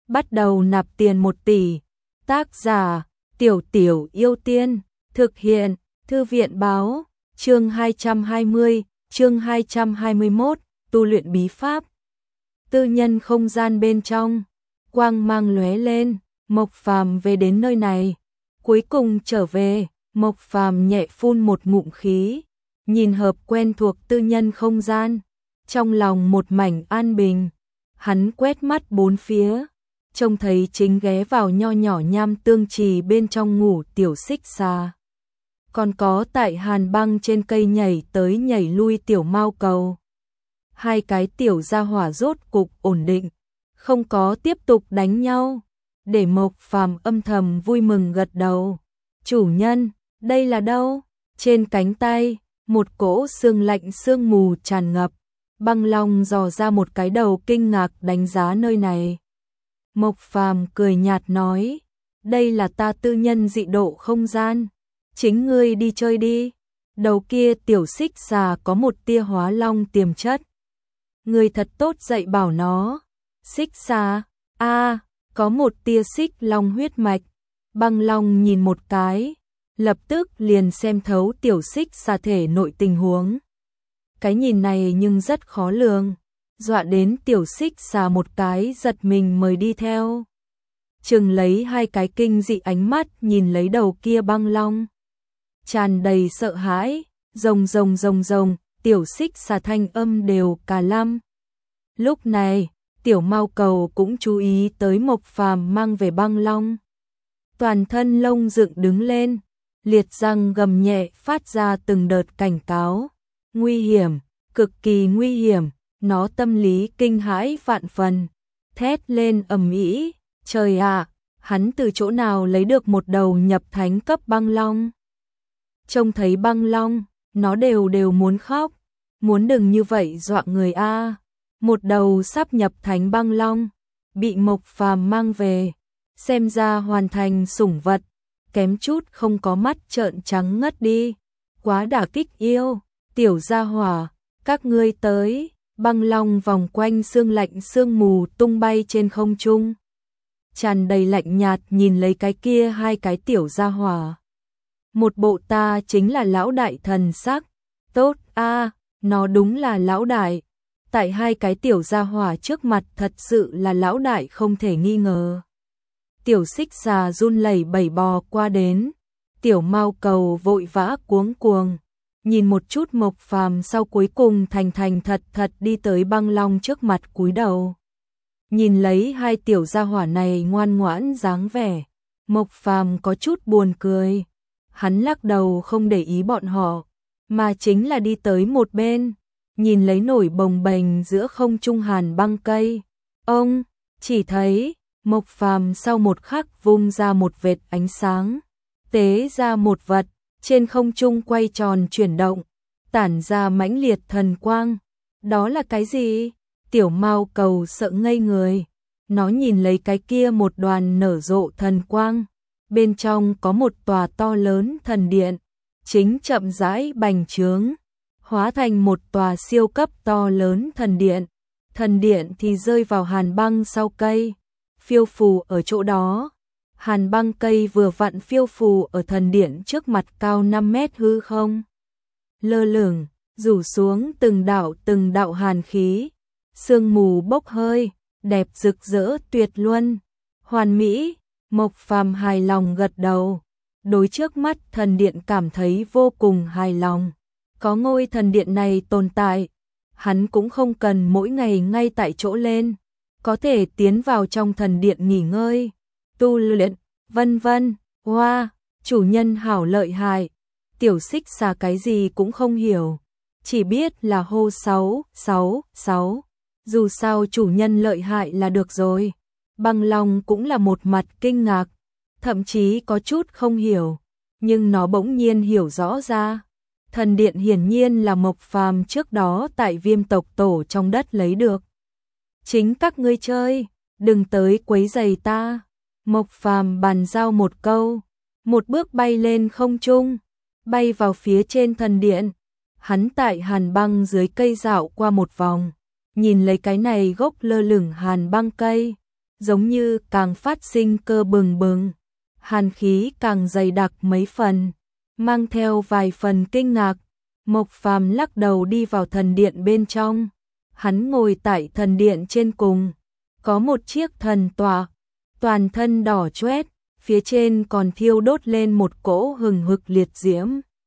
bắt đầu nạp tiền 1 tỷ. Tác giả Tiểu Tiểu Yêu Tiên. Thực hiện Thư viện báo. Chương 220, chương 221, tu luyện bí pháp. Tư nhân không gian bên trong, quang mang lóe lên, Mộc Phàm về đến nơi này. Cuối cùng trở về, Mộc Phàm nhẹ phun một ngụm khí, nhìn hợp quen thuộc tư nhân không gian, trong lòng một mảnh an bình. Hắn quét mắt bốn phía, trông thấy chính ghé vào nho nhỏ nham tương trì bên trong ngủ tiểu xích xà. Còn có tại hàn băng trên cây nhảy tới nhảy lui tiểu mao cầu. Hai cái tiểu gia hỏa rốt cục ổn định, không có tiếp tục đánh nhau, để Mộc Phàm âm thầm vui mừng gật đầu. Chủ nhân, đây là đâu? Trên cánh tay, một cỗ sương lạnh sương mù tràn ngập. Băng Long dò ra một cái đầu kinh ngạc đánh giá nơi này. Mộc Phàm cười nhạt nói, đây là ta tư nhân dị độ không gian, chính ngươi đi chơi đi. Đầu kia tiểu xích xà có một tia hóa long tiềm chất, ngươi thật tốt dạy bảo nó. Xích xà, có một tia xích long huyết mạch. Băng Long nhìn một cái, lập tức liền xem thấu tiểu xích xà thể nội tình huống. Cái nhìn này nhưng rất khó lường, dọa đến tiểu xích xà một cái giật mình mời đi theo. Chừng lấy hai cái kinh dị ánh mắt nhìn lấy đầu kia Băng Long, tràn đầy sợ hãi, rồng rồng rồng rồng, tiểu xích xà thanh âm đều cả lăm. Lúc này, tiểu mao cầu cũng chú ý tới Mộc Phàm mang về Băng Long. Toàn thân lông dựng đứng lên, liệt răng gầm nhẹ phát ra từng đợt cảnh cáo. Nguy hiểm, cực kỳ nguy hiểm, nó tâm lý kinh hãi vạn phần, thét lên ầm ĩ, trời ạ, hắn từ chỗ nào lấy được một đầu nhập thánh cấp băng long? Trông thấy Băng Long, nó đều muốn khóc, muốn đừng như vậy dọa người a. Một đầu sắp nhập thánh băng long, bị Mộc Phàm mang về, xem ra hoàn thành sủng vật, kém chút không có mắt trợn trắng ngất đi, quá đả kích yêu. Tiểu gia hỏa, các ngươi tới. Băng Long vòng quanh sương lạnh sương mù tung bay trên không trung, tràn đầy lạnh nhạt nhìn lấy cái kia hai cái tiểu gia hỏa. Một bộ ta chính là lão đại thần sắc. Tốt a, nó đúng là lão đại. Tại hai cái tiểu gia hỏa trước mặt thật sự là lão đại không thể nghi ngờ. Tiểu xích xà run lẩy bẩy bò qua đến, tiểu mao cầu vội vã cuống cuồng, nhìn một chút Mộc Phàm sau cuối cùng thành thật thật đi tới Băng Long trước mặt cúi đầu. Nhìn lấy hai tiểu gia hỏa này ngoan ngoãn dáng vẻ, Mộc Phàm có chút buồn cười. Hắn lắc đầu không để ý bọn họ, mà chính là đi tới một bên, nhìn lấy nổi bồng bềnh giữa không trung hàn băng cây. Ông chỉ thấy Mộc Phàm sau một khắc vung ra một vệt ánh sáng, tế ra một vật, trên không trung quay tròn chuyển động, tản ra mãnh liệt thần quang. Đó là cái gì? Tiểu mao cầu sợ ngây người, nó nhìn lấy cái kia một đoàn nở rộ thần quang, bên trong có một tòa to lớn thần điện, chính chậm rãi bành trướng, hóa thành một tòa siêu cấp to lớn thần điện. Thần điện thì rơi vào hàn băng sau cây, phiêu phù ở chỗ đó. Hàn băng cây vừa vặn phiêu phù ở thần điện trước mặt cao 5 mét hư không. Lơ lửng, rủ xuống từng đạo hàn khí, sương mù bốc hơi, đẹp rực rỡ tuyệt luân, hoàn mỹ. Mộc Phàm hài lòng gật đầu, đối trước mắt thần điện cảm thấy vô cùng hài lòng. Có ngôi thần điện này tồn tại, hắn cũng không cần mỗi ngày ngay tại chỗ lên, có thể tiến vào trong thần điện nghỉ ngơi, tu luyện, vân vân. Wow, chủ nhân hảo lợi hại. Tiểu xích xà cái gì cũng không hiểu, chỉ biết là hô 666, dù sao chủ nhân lợi hại là được rồi. Băng Long cũng là một mặt kinh ngạc, thậm chí có chút không hiểu, nhưng nó bỗng nhiên hiểu rõ ra. Thần điện hiển nhiên là Mộc Phàm trước đó tại Viêm tộc tổ trong đất lấy được. Chính các ngươi chơi, đừng tới quấy rầy ta. Mộc Phàm bàn giao một câu, một bước bay lên không trung, bay vào phía trên thần điện. Hắn tại hàn băng dưới cây dạo qua một vòng, nhìn lấy cái này gốc lơ lửng hàn băng cây, giống như càng phát sinh cơ bừng bừng, hàn khí càng dày đặc mấy phần, mang theo vài phần kinh ngạc. Mộc Phàm lắc đầu đi vào thần điện bên trong. Hắn ngồi tại thần điện trên cùng, có một chiếc thần tọa, toàn thân đỏ chóe, phía trên còn thiêu đốt lên một cỗ hừng hực liệt diễm.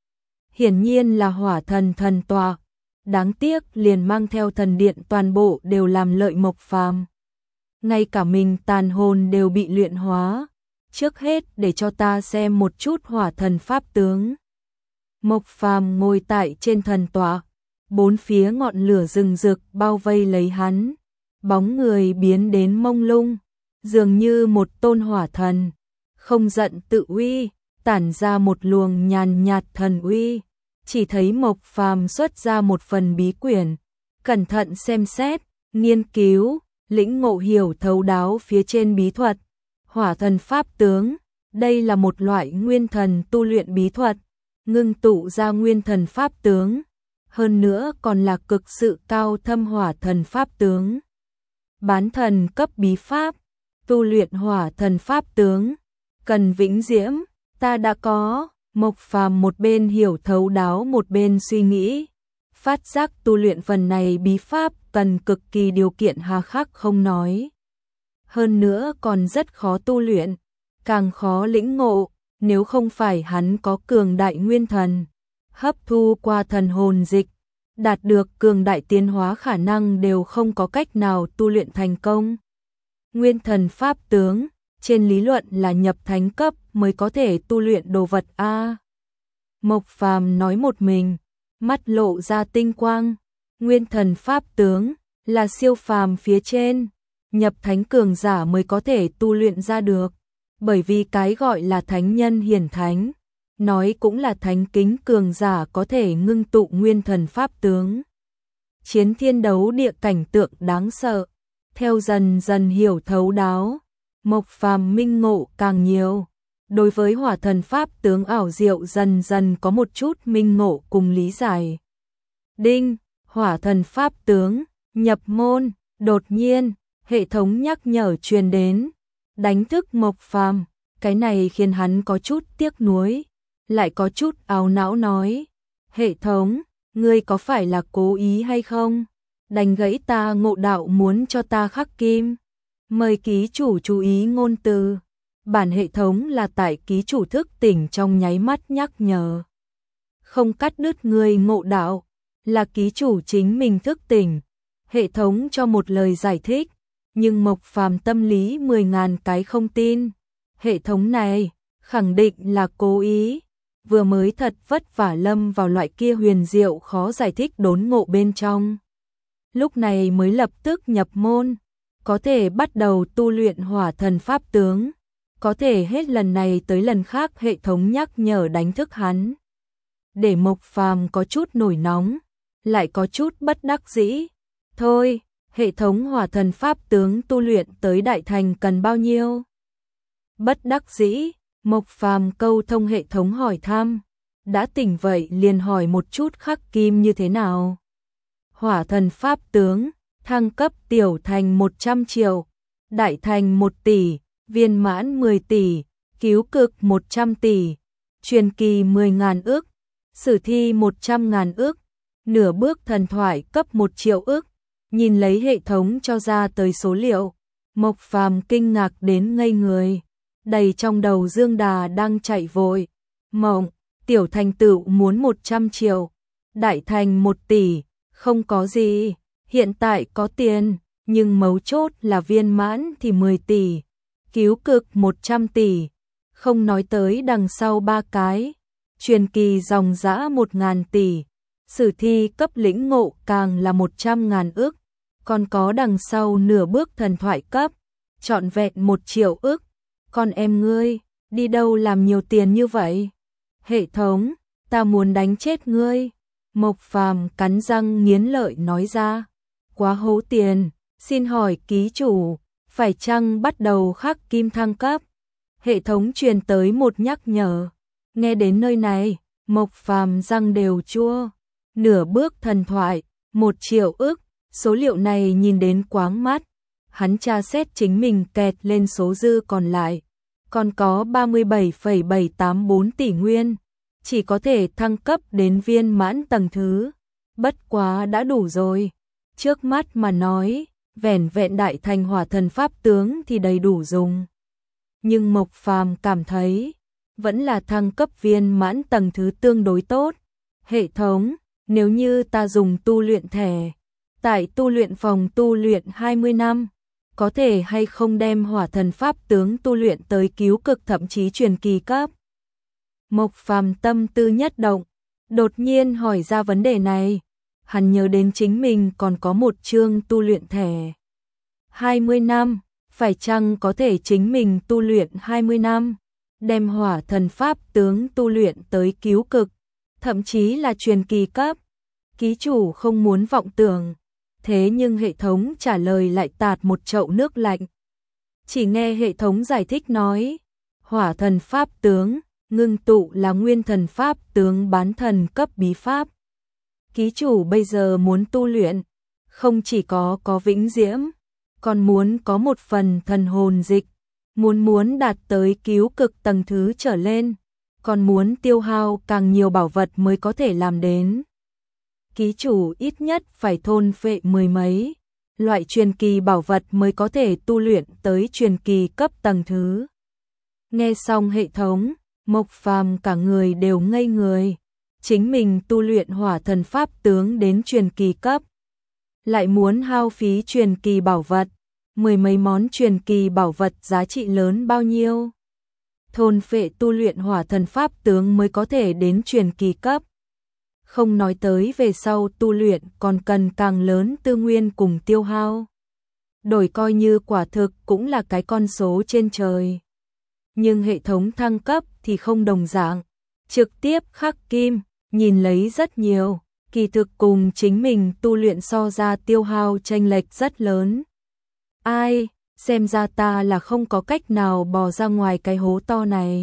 Hiển nhiên là hỏa thần thần tọa, đáng tiếc liền mang theo thần điện toàn bộ đều làm lợi Mộc Phàm. Ngay cả mình tàn hồn đều bị luyện hóa. Trước hết để cho ta xem một chút hỏa thần pháp tướng. Mộc Phàm ngồi tại trên thần tọa, bốn phía ngọn lửa rừng rực bao vây lấy hắn, bóng người biến đến mông lung, dường như một tôn hỏa thần, không giận tự uy, tản ra một luồng nhàn nhạt thần uy. Chỉ thấy Mộc Phàm xuất ra một phần bí quyển, cẩn thận xem xét, nghiên cứu, lĩnh ngộ hiểu thấu đáo phía trên bí thuật. Hỏa thần pháp tướng, đây là một loại nguyên thần tu luyện bí thuật, ngưng tụ ra nguyên thần pháp tướng, hơn nữa còn là cực sự cao thâm hỏa thần pháp tướng. Bán thần cấp bí pháp, tu luyện hỏa thần pháp tướng, cần vĩnh diễm, ta đã có. Mộc Phàm một bên hiểu thấu đáo một bên suy nghĩ, phát giác tu luyện phần này bí pháp cần cực kỳ điều kiện hà khắc không nói. Hơn nữa còn rất khó tu luyện, càng khó lĩnh ngộ, nếu không phải hắn có cường đại nguyên thần, hấp thu qua thần hồn dịch, đạt được cường đại tiến hóa khả năng đều không có cách nào tu luyện thành công. Nguyên thần pháp tướng, trên lý luận là nhập thánh cấp mới có thể tu luyện đồ vật a. Mộc Phàm nói một mình, mắt lộ ra tinh quang, nguyên thần pháp tướng là siêu phàm phía trên, nhập thánh cường giả mới có thể tu luyện ra được, bởi vì cái gọi là thánh nhân hiển thánh, nói cũng là thánh kính cường giả có thể ngưng tụ nguyên thần pháp tướng. Chiến thiên đấu địa cảnh tượng đáng sợ, theo dần dần hiểu thấu đáo, Mộc Phàm minh ngộ càng nhiều, đối với hỏa thần pháp tướng ảo diệu dần dần có một chút minh ngộ cùng lý giải. Đinh, hỏa thần pháp tướng, nhập môn. Đột nhiên, hệ thống nhắc nhở truyền đến, đánh thức Mộc Phàm, cái này khiến hắn có chút tiếc nuối, lại có chút áo não nói, hệ thống, ngươi có phải là cố ý hay không? Đánh gãy ta ngộ đạo muốn cho ta khắc kim. Mời ký chủ chú ý ngôn từ. Bản hệ thống là tại ký chủ thức tỉnh trong nháy mắt nhắc nhở. Không cắt đứt ngươi ngộ đạo, là ký chủ chính mình thức tỉnh. Hệ thống cho một lời giải thích, nhưng Mộc Phàm tâm lý 10.000 cái không tin. Hệ thống này, khẳng định là cố ý, vừa mới thật vất vả lâm vào loại kia huyền diệu khó giải thích đốn ngộ bên trong. Lúc này mới lập tức nhập môn, có thể bắt đầu tu luyện hỏa thần pháp tướng, có thể hết lần này tới lần khác hệ thống nhắc nhở đánh thức hắn. Để Mộc Phàm có chút nổi nóng, lại có chút bất đắc dĩ. Thôi, hệ thống hỏa thần pháp tướng tu luyện tới đại thành cần bao nhiêu? Bất đắc dĩ, Mộc Phàm câu thông hệ thống hỏi thăm, đã tỉnh vậy liền hỏi một chút khắc kim như thế nào. Hỏa thần pháp tướng, thăng cấp tiểu thành 100 triệu, đại thành 1 tỷ, viên mãn 10 tỷ, cứu cực 100 tỷ, truyền kỳ 10.000 ức, sử thi 100.000 ức, nửa bước thần thoại cấp 1 triệu ức. Nhìn lấy hệ thống cho ra tới số liệu, Mộc Phàm kinh ngạc đến ngây người, đầy trong đầu Dương Đà đang chạy vội. Mộng, tiểu thành tựu muốn 100 triệu, đại thành 1 tỷ, không có gì, hiện tại có tiền, nhưng mấu chốt là viên mãn thì 10 tỷ, cứu cực 100 tỷ, không nói tới đằng sau 3 cái, truyền kỳ dòng dã 1.000 tỷ, sử thi cấp lĩnh ngộ càng là 100.000 ức, còn có đằng sau nửa bước thần thoại cấp, trọn vẹn 1 triệu ức. Con em ngươi, đi đâu làm nhiều tiền như vậy? Hệ thống, ta muốn đánh chết ngươi. Mộc Phàm cắn răng nghiến lợi nói ra, quá hố tiền, xin hỏi ký chủ, phải chăng bắt đầu khắc kim thăng cấp? Hệ thống truyền tới một nhắc nhở. Nghe đến nơi này, Mộc Phàm răng đều chua. Nửa bước thần thoại, 1 triệu ức, số liệu này nhìn đến quáng mắt. hắn tra xét chính mình kẹt lên số dư còn lại, còn có 37,784 tỷ nguyên, chỉ có thể thăng cấp đến viên mãn tầng thứ, bất quá đã đủ rồi. Trước mắt mà nói, vẻn vẹn đại thành hỏa thần pháp tướng thì đầy đủ dùng. Nhưng Mộc Phàm cảm thấy, vẫn là thăng cấp viên mãn tầng thứ tương đối tốt. Hệ thống, nếu như ta dùng tu luyện thẻ, tại tu luyện phòng tu luyện 20 năm, có thể hay không đem hỏa thần pháp tướng tu luyện tới cứu cực thậm chí truyền kỳ cấp? Mộc Phàm tâm tư nhất động, đột nhiên hỏi ra vấn đề này. Hắn nhớ đến chính mình còn có một chương tu luyện thẻ 20 năm, phải chăng có thể chính mình tu luyện 20 năm, đem hỏa thần pháp tướng tu luyện tới cứu cực, thậm chí là truyền kỳ cấp? Ký chủ không muốn vọng tưởng, thế nhưng hệ thống trả lời lại tạt một chậu nước lạnh. Chỉ nghe hệ thống giải thích nói, hỏa thần pháp tướng, ngưng tụ là nguyên thần pháp tướng bán thần cấp bí pháp. Ký chủ bây giờ muốn tu luyện, không chỉ có vĩnh diễm, còn muốn có một phần thần hồn dịch, muốn đạt tới cứu cực tầng thứ trở lên, còn muốn tiêu hao càng nhiều bảo vật mới có thể làm đến. Ký chủ ít nhất phải thôn phệ mười mấy loại truyền kỳ bảo vật mới có thể tu luyện tới truyền kỳ cấp tầng thứ. Nghe xong hệ thống, Mộc Phàm cả người đều ngây người. Chính mình tu luyện hỏa thần pháp tướng đến truyền kỳ cấp, lại muốn hao phí truyền kỳ bảo vật, mười mấy món truyền kỳ bảo vật giá trị lớn bao nhiêu? Thôn phệ tu luyện hỏa thần pháp tướng mới có thể đến truyền kỳ cấp. Không nói tới về sau tu luyện còn cần càng lớn tư nguyên cùng tiêu hao. Đổi coi như quả thực cũng là cái con số trên trời. Nhưng hệ thống thăng cấp thì không đồng dạng, trực tiếp khắc kim, nhìn lấy rất nhiều, kỳ thực cùng chính mình tu luyện so ra tiêu hao chênh lệch rất lớn. Ai, xem ra ta là không có cách nào bò ra ngoài cái hố to này.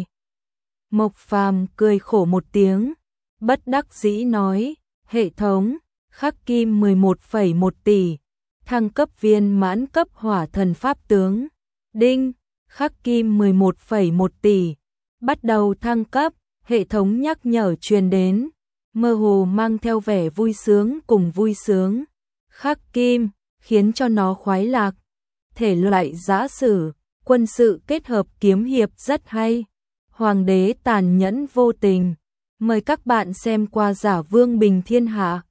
Mộc Phàm cười khổ một tiếng, bất đắc dĩ nói, hệ thống, khắc kim 11,1 tỷ, thăng cấp viên mãn cấp hỏa thần pháp tướng. Đinh, khắc kim 11,1 tỷ, bắt đầu thăng cấp, hệ thống nhắc nhở truyền đến, mơ hồ mang theo vẻ vui sướng cùng vui sướng. Khắc kim, khiến cho nó khoái lạc. Thể loại giã sử, quân sự kết hợp kiếm hiệp rất hay. Hoàng đế tàn nhẫn vô tình. Mời các bạn xem qua Giả Vương Bình Thiên Hạ.